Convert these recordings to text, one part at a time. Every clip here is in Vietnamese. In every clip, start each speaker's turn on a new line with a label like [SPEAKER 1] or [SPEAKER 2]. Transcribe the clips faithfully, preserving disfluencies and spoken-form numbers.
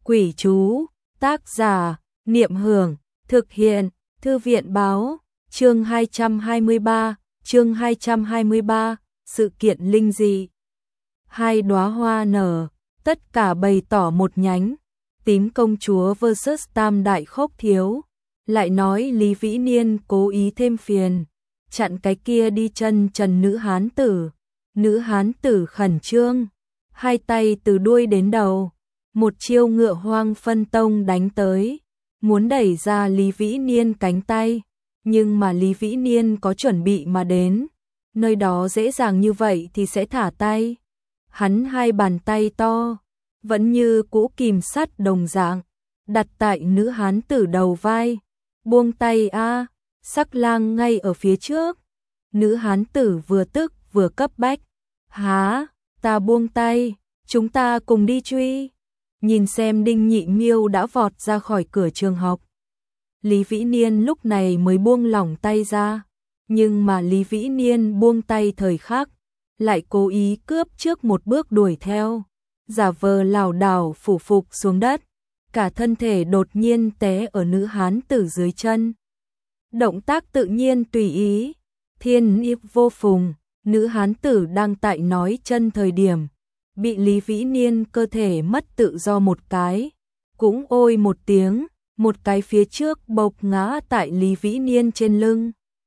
[SPEAKER 1] Quỷ chú, tác giả, Niệm Hưởng, thực hiện, Thư viện báo, chương hai trăm hai mươi ba, chương hai trăm hai mươi ba, sự kiện linh dị. Hai đóa hoa nở, tất cả bày tỏ một nhánh, tím công chúa versus tam đại khốc thiếu, lại nói Lý Vĩ Niên cố ý thêm phiền, chặn cái kia đi chân trần nữ hán tử, nữ hán tử khẩn trương, hai tay từ đuôi đến đầu, một chiêu ngựa hoang phân tông đánh tới, muốn đẩy ra Lý Vĩ Niên cánh tay, nhưng mà Lý Vĩ Niên có chuẩn bị mà đến, nơi đó dễ dàng như vậy thì sẽ thả tay. Hắn hai bàn tay to, vẫn như cũ kìm sắt đồng dạng, đặt tại nữ hán tử đầu vai, buông tay a, Sắc Lang ngay ở phía trước. Nữ hán tử vừa tức vừa cấp bách, há, ta buông tay, chúng ta cùng đi truy. Nhìn xem Đinh Nhị Miêu đã vọt ra khỏi cửa trường học. Lý Vĩ Niên lúc này mới buông lỏng tay ra, nhưng mà Lý Vĩ Niên buông tay thời khắc, lại cố ý cướp trước một bước đuổi theo, giả vờ lảo đảo phủ phục xuống đất, cả thân thể đột nhiên té ở nữ hán tử dưới chân. Động tác tự nhiên tùy ý, thiên ý vô phùng, nữ hán tử đang tại nói chân thời điểm, bị Lý Vĩ Niên cơ thể mất tự do một cái, cũng ôi một tiếng, một cái phía trước bộc ngã tại Lý Vĩ Niên trên lưng.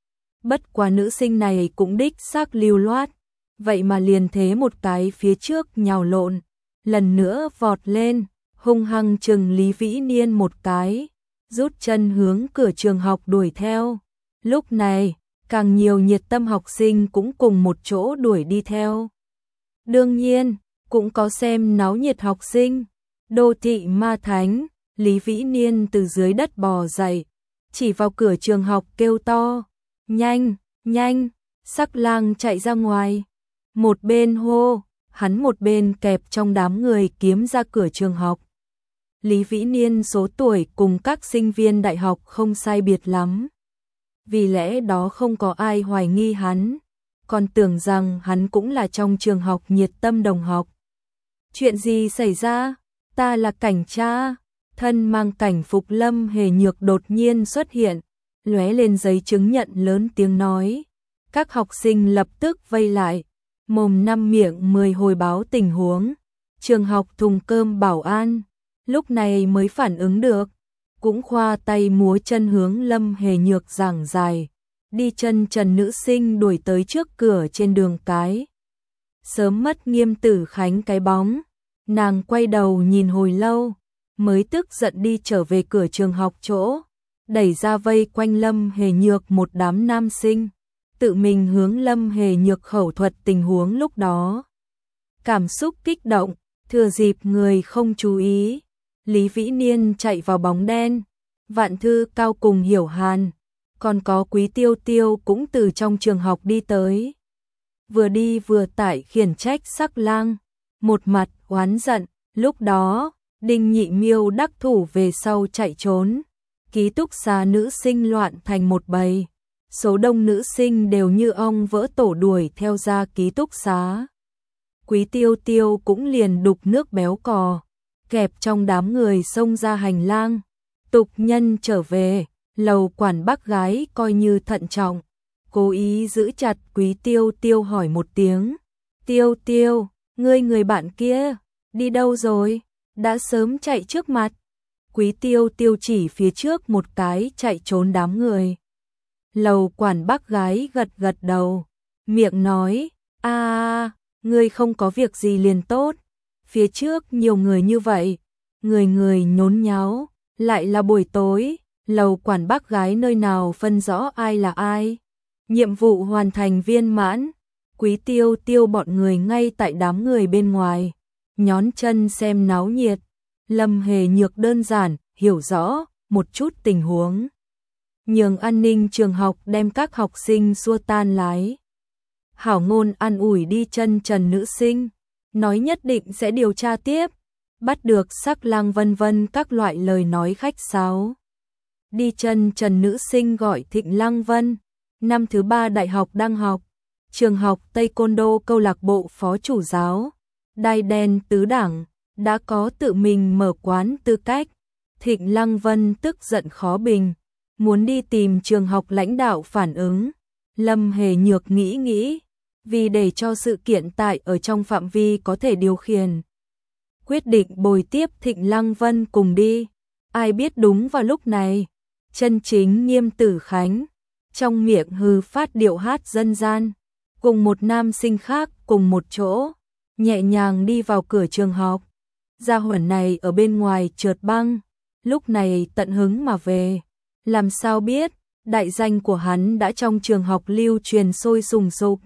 [SPEAKER 1] Bất quá nữ sinh này cũng đích xác lưu loát, vậy mà liền thế một cái phía trước nhào lộn, lần nữa vọt lên, hung hăng chừng Lý Vĩ Niên một cái, rút chân hướng cửa trường học đuổi theo. Lúc này, càng nhiều nhiệt tâm học sinh cũng cùng một chỗ đuổi đi theo. Đương nhiên, cũng có xem náo nhiệt học sinh. Đô thị ma thánh, Lý Vĩ Niên từ dưới đất bò dậy, chỉ vào cửa trường học kêu to, nhanh, nhanh, Sắc Lang chạy ra ngoài. Một bên hô, hắn một bên kẹp trong đám người kiếm ra cửa trường học. Lý Vĩ Niên số tuổi cùng các sinh viên đại học không sai biệt lắm. Vì lẽ đó không có ai hoài nghi hắn, còn tưởng rằng hắn cũng là trong trường học nhiệt tâm đồng học. Chuyện gì xảy ra? Ta là cảnh tra. Thân mang cảnh phục Lâm Hề Nhược đột nhiên xuất hiện, lóe lên giấy chứng nhận lớn tiếng nói. Các học sinh lập tức vây lại, mồm năm miệng mười hồi báo tình huống. Trường học thùng cơm bảo an, lúc này mới phản ứng được, cũng khoa tay múa chân hướng Lâm Hề Nhược giảng dài, đi chân trần nữ sinh đuổi tới trước cửa trên đường cái. Sớm mất Nghiêm Tử Khánh cái bóng, nàng quay đầu nhìn hồi lâu, mới tức giận đi trở về cửa trường học chỗ, đẩy ra vây quanh Lâm Hề Nhược một đám nam sinh, tự mình hướng Lâm Hề Nhược khẩu thuật tình huống lúc đó. Cảm xúc kích động, thừa dịp người không chú ý, Lý Vĩ Niên chạy vào bóng đen, Vạn Thư Cao cùng Hiểu Hàn, còn có Quý Tiêu Tiêu cũng từ trong trường học đi tới. Vừa đi vừa tải khiển trách Sắc Lang, một mặt oán giận, lúc đó, Đinh Nhị Miêu đắc thủ về sau chạy trốn, ký túc xá nữ sinh loạn thành một bầy, số đông nữ sinh đều như ong vỡ tổ đuổi theo ra ký túc xá. Quý Tiêu Tiêu cũng liền đục nước béo cò, kẹp trong đám người xông ra hành lang. Tục nhân trở về, lầu quản bác gái coi như thận trọng, cố ý giữ chặt Quý Tiêu Tiêu hỏi một tiếng. Tiêu Tiêu, ngươi người bạn kia, đi đâu rồi? Đã sớm chạy trước mặt. Quý Tiêu Tiêu chỉ phía trước một cái chạy trốn đám người. Lầu quản bác gái gật gật đầu, miệng nói, a, ngươi không có việc gì liền tốt, phía trước nhiều người như vậy, người người nhốn nháo, lại là buổi tối, lầu quản bác gái nơi nào phân rõ ai là ai. Nhiệm vụ hoàn thành viên mãn, Quý Tiêu Tiêu bọn người ngay tại đám người bên ngoài, nhón chân xem náo nhiệt. Lâm Hề Nhược đơn giản, hiểu rõ một chút tình huống, nhường an ninh trường học đem các học sinh xua tan lái. Hảo ngôn an ủi đi chân trần nữ sinh, nói nhất định sẽ điều tra tiếp, bắt được Sắc Lang vân vân các loại lời nói khách sáo. Đi chân trần nữ sinh gọi Thịnh Lăng Vân, năm thứ ba đại học đang học, trường học Taekwondo câu lạc bộ phó chủ giáo, đai đen tứ đẳng, đã có tự mình mở quán tư cách. Thịnh Lăng Vân tức giận khó bình, muốn đi tìm trường học lãnh đạo phản ứng. Lâm Hề Nhược nghĩ nghĩ, vì để cho sự kiện tại ở trong phạm vi có thể điều khiển, quyết định bồi tiếp Thịnh Lăng Vân cùng đi. Ai biết đúng vào lúc này, chân chính Nghiêm Tử Khánh, trong miệng hư phát điệu hát dân gian, cùng một nam sinh khác cùng một chỗ, nhẹ nhàng đi vào cửa trường học. Gia hỏa này ở bên ngoài trượt băng, lúc này tận hứng mà về. Làm sao biết, đại danh của hắn đã trong trường học lưu truyền sôi sùng sục.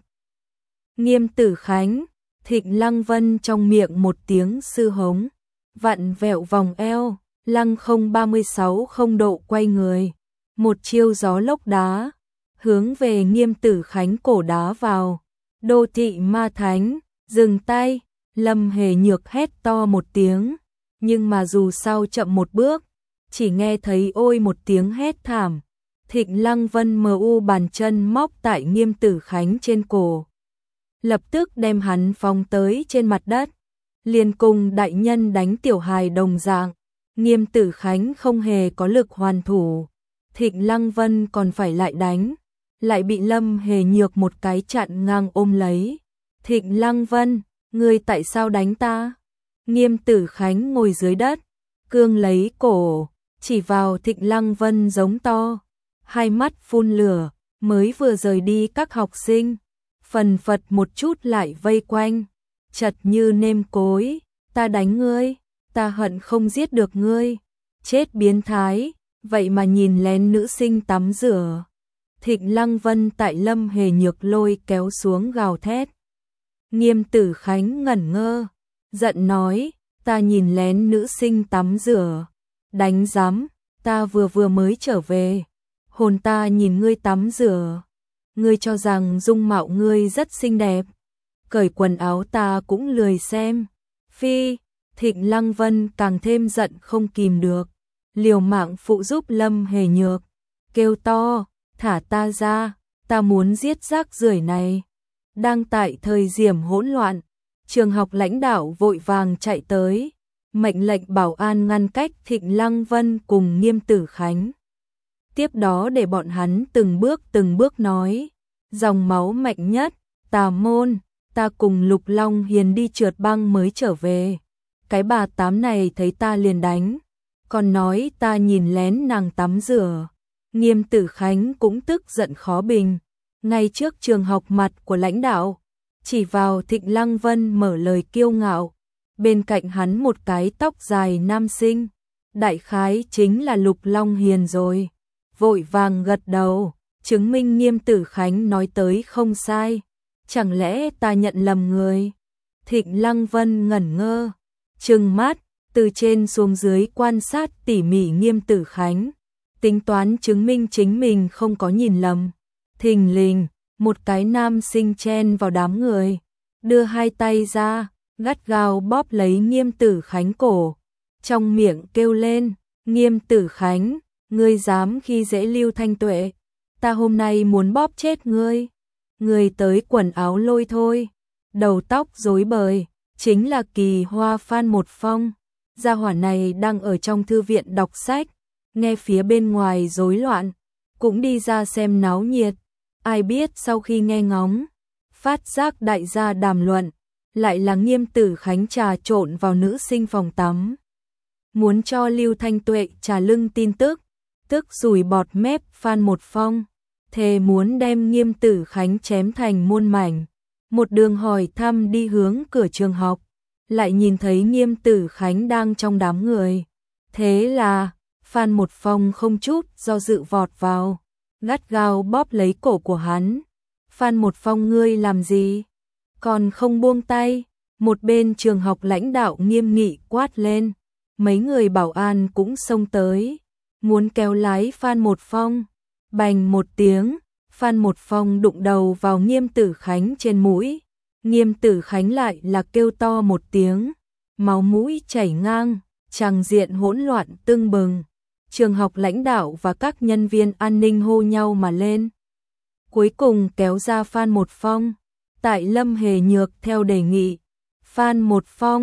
[SPEAKER 1] Nghiêm Tử Khánh, Thịnh Lăng Vân trong miệng một tiếng sư hống, vặn vẹo vòng eo, lăng không ba mươi sáu không độ quay người, một chiêu gió lốc đá, hướng về Nghiêm Tử Khánh cổ đá vào. Đô thị ma thánh, dừng tay, Lâm Hề Nhược hét to một tiếng, nhưng mà dù sao chậm một bước, chỉ nghe thấy ôi một tiếng hét thảm. Thịnh Lăng Vân mờ u bàn chân móc tại Nghiêm Tử Khánh trên cổ, lập tức đem hắn phóng tới trên mặt đất, liền cùng đại nhân đánh tiểu hài đồng dạng. Nghiêm Tử Khánh không hề có lực hoàn thủ, Thịnh Lăng Vân còn phải lại đánh, lại bị Lâm Hề Nhược một cái chặn ngang ôm lấy. Thịnh Lăng Vân, ngươi tại sao đánh ta? Nghiêm Tử Khánh ngồi dưới đất, cương lấy cổ, chỉ vào Thịnh Lăng Vân giống to, hai mắt phun lửa, mới vừa rời đi các học sinh, phần phật một chút lại vây quanh, chật như nêm cối, ta đánh ngươi, ta hận không giết được ngươi, chết biến thái, vậy mà nhìn lén nữ sinh tắm rửa. Thịnh Lăng Vân tại Lâm Hề Nhược lôi kéo xuống gào thét. Nghiêm Tử Khánh ngẩn ngơ, giận nói, ta nhìn lén nữ sinh tắm rửa, đánh rắm, ta vừa vừa mới trở về, hồn ta nhìn ngươi tắm rửa, ngươi cho rằng dung mạo ngươi rất xinh đẹp, cởi quần áo ta cũng lười xem. Phi, Thịnh Lăng Vân càng thêm giận không kìm được, liều mạng phụ giúp Lâm Hề Nhược, kêu to, thả ta ra, ta muốn giết rác rưởi này. Đang tại thời điểm hỗn loạn, trường học lãnh đạo vội vàng chạy tới, mệnh lệnh bảo an ngăn cách Thịnh Lăng Vân cùng Nghiêm Tử Khánh. Tiếp đó để bọn hắn từng bước từng bước nói, dòng máu mạnh nhất, Tà Môn, ta cùng Lục Long Hiền đi trượt băng mới trở về. Cái bà tám này thấy ta liền đánh, còn nói ta nhìn lén nàng tắm rửa. Nghiêm Tử Khánh cũng tức giận khó bình, ngay trước trường học mặt của lãnh đạo, chỉ vào Thịnh Lăng Vân mở lời kiêu ngạo. Bên cạnh hắn một cái tóc dài nam sinh, đại khái chính là Lục Long Hiền rồi, vội vàng gật đầu, chứng minh Nghiêm Tử Khánh nói tới không sai. Chẳng lẽ ta nhận lầm người? Thịnh Lăng Vân ngẩn ngơ, trừng mắt, từ trên xuống dưới quan sát tỉ mỉ Nghiêm Tử Khánh, tính toán chứng minh chính mình không có nhìn lầm. Thình lình, một cái nam sinh chen vào đám người, đưa hai tay ra, gắt gao bóp lấy Nghiêm Tử Khánh cổ, trong miệng kêu lên, Nghiêm Tử Khánh, ngươi dám khi dễ Lưu Thanh Tuệ, ta hôm nay muốn bóp chết ngươi. Người tới quần áo lôi thôi, đầu tóc rối bời, chính là Kỳ Hoa Phan Một Phong. Gia hỏa này đang ở trong thư viện đọc sách, nghe phía bên ngoài rối loạn, cũng đi ra xem náo nhiệt. Ai biết sau khi nghe ngóng, phát giác đại gia đàm luận, lại là Nghiêm Tử Khánh trà trộn vào nữ sinh phòng tắm, muốn cho Lưu Thanh Tuệ trả lưng tin tức, tức rủi bọt mép Phan Một Phong, thề muốn đem Nghiêm Tử Khánh chém thành muôn mảnh. Một đường hỏi thăm đi hướng cửa trường học, lại nhìn thấy Nghiêm Tử Khánh đang trong đám người. Thế là, Phan Một Phong không chút do dự vọt vào, gắt gao bóp lấy cổ của hắn. Phan Một Phong, ngươi làm gì? Còn không buông tay. Một bên trường học lãnh đạo nghiêm nghị quát lên, mấy người bảo an cũng xông tới, muốn kéo lái Phan Một Phong. Bành một tiếng, Phan Một Phong đụng đầu vào Nghiêm Tử Khánh trên mũi. Nghiêm Tử Khánh lại là kêu to một tiếng, máu mũi chảy ngang, tràng diện hỗn loạn tưng bừng. Trường học lãnh đạo và các nhân viên an ninh hô nhau mà lên. Cuối cùng kéo ra Phan Một Phong, tại Lâm Hề Nhược theo đề nghị. Phan Một Phong,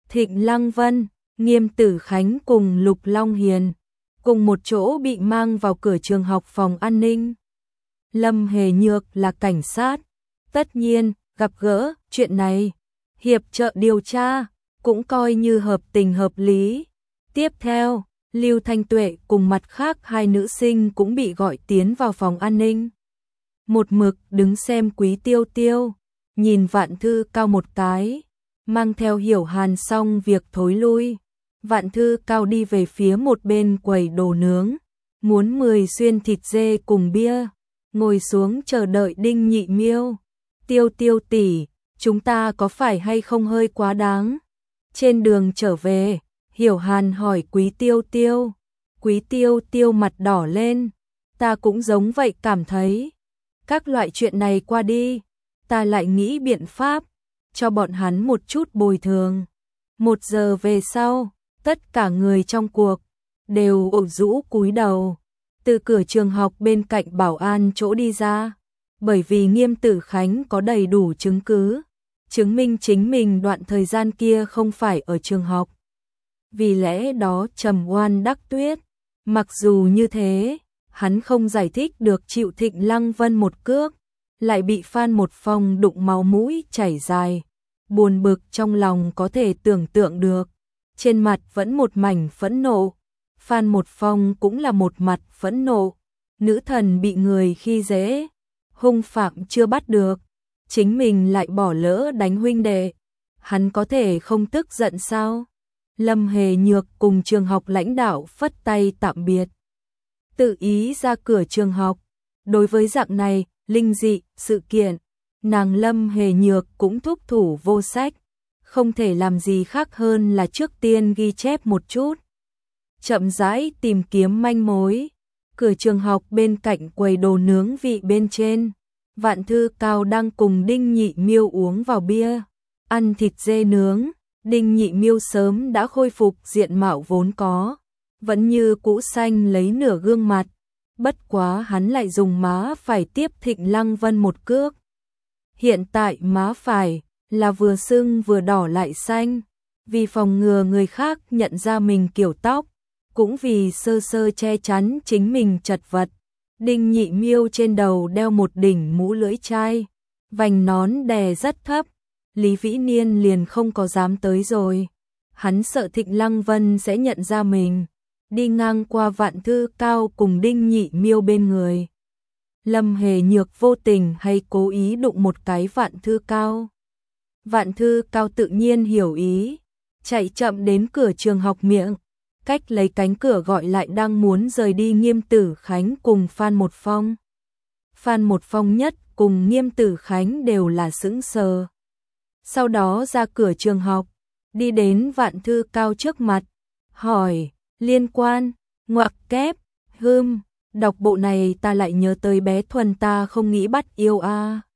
[SPEAKER 1] Thịnh Lăng Vân, Nghiêm Tử Khánh cùng Lục Long Hiền cùng một chỗ bị mang vào cửa trường học phòng an ninh. Lâm Hề Nhược là cảnh sát, tất nhiên, gặp gỡ chuyện này, hiệp trợ điều tra, cũng coi như hợp tình hợp lý. Tiếp theo, Lưu Thanh Tuệ cùng mặt khác hai nữ sinh cũng bị gọi tiến vào phòng an ninh. Một mực đứng xem Quý Tiêu Tiêu, nhìn Vạn Thư Cao một cái, mang theo Hiểu Hàn xong việc thối lui. Vạn Thư Cao đi về phía một bên quầy đồ nướng, muốn mười xuyên thịt dê cùng bia, ngồi xuống chờ đợi Đinh Nhị Miêu. Tiêu Tiêu tỷ, chúng ta có phải hay không hơi quá đáng? Trên đường trở về, Hiểu Hàn hỏi Quý Tiêu Tiêu. Quý Tiêu Tiêu mặt đỏ lên, ta cũng giống vậy cảm thấy. Các loại chuyện này qua đi, ta lại nghĩ biện pháp, cho bọn hắn một chút bồi thường. Một giờ về sau, tất cả người trong cuộc đều ủ rũ cúi đầu, từ cửa trường học bên cạnh bảo an chỗ đi ra, bởi vì Nghiêm Tử Khánh có đầy đủ chứng cứ, chứng minh chính mình đoạn thời gian kia không phải ở trường học. Vì lẽ đó trầm oan đắc tuyết, mặc dù như thế, hắn không giải thích được chịu Thịnh Lăng Vân một cước, lại bị Phan Một Phong đụng máu mũi chảy dài, buồn bực trong lòng có thể tưởng tượng được, trên mặt vẫn một mảnh phẫn nộ. Phan Một Phong cũng là một mặt phẫn nộ, nữ thần bị người khi dễ, hung phạm chưa bắt được, chính mình lại bỏ lỡ đánh huynh đệ, hắn có thể không tức giận sao? Lâm Hề Nhược cùng trường học lãnh đạo phất tay tạm biệt, tự ý ra cửa trường học. Đối với dạng này, linh dị, sự kiện, nàng Lâm Hề Nhược cũng thúc thủ vô sách, không thể làm gì khác hơn là trước tiên ghi chép một chút, chậm rãi tìm kiếm manh mối. Cửa trường học bên cạnh quầy đồ nướng vị bên trên, Vạn Thư Cao đang cùng Đinh Nhị Miêu uống vào bia, ăn thịt dê nướng. Đinh Nhị Miêu sớm đã khôi phục diện mạo vốn có, vẫn như cũ xanh lấy nửa gương mặt, bất quá hắn lại dùng má phải tiếp Thịnh Lăng Vân một cước. Hiện tại má phải là vừa sưng vừa đỏ lại xanh, vì phòng ngừa người khác nhận ra mình kiểu tóc, cũng vì sơ sơ che chắn chính mình chật vật. Đinh Nhị Miêu trên đầu đeo một đỉnh mũ lưỡi chai, vành nón đè rất thấp, Lý Vĩ Niên liền không có dám tới rồi. Hắn sợ Thịnh Lăng Vân sẽ nhận ra mình, đi ngang qua Vạn Thư Cao cùng Đinh Nhị Miêu bên người. Lâm Hề Nhược vô tình hay cố ý đụng một cái Vạn Thư Cao. Vạn Thư Cao tự nhiên hiểu ý, chạy chậm đến cửa trường học miệng, cách lấy cánh cửa gọi lại đang muốn rời đi Nghiêm Tử Khánh cùng Phan Một Phong. Phan Một Phong nhất cùng Nghiêm Tử Khánh đều là sững sờ. Sau đó ra cửa trường học, đi đến Vạn Thư Cao trước mặt, hỏi, liên quan, ngoặc kép, hưm, đọc bộ này ta lại nhớ tới bé Thuần ta không nghĩ bắt yêu a.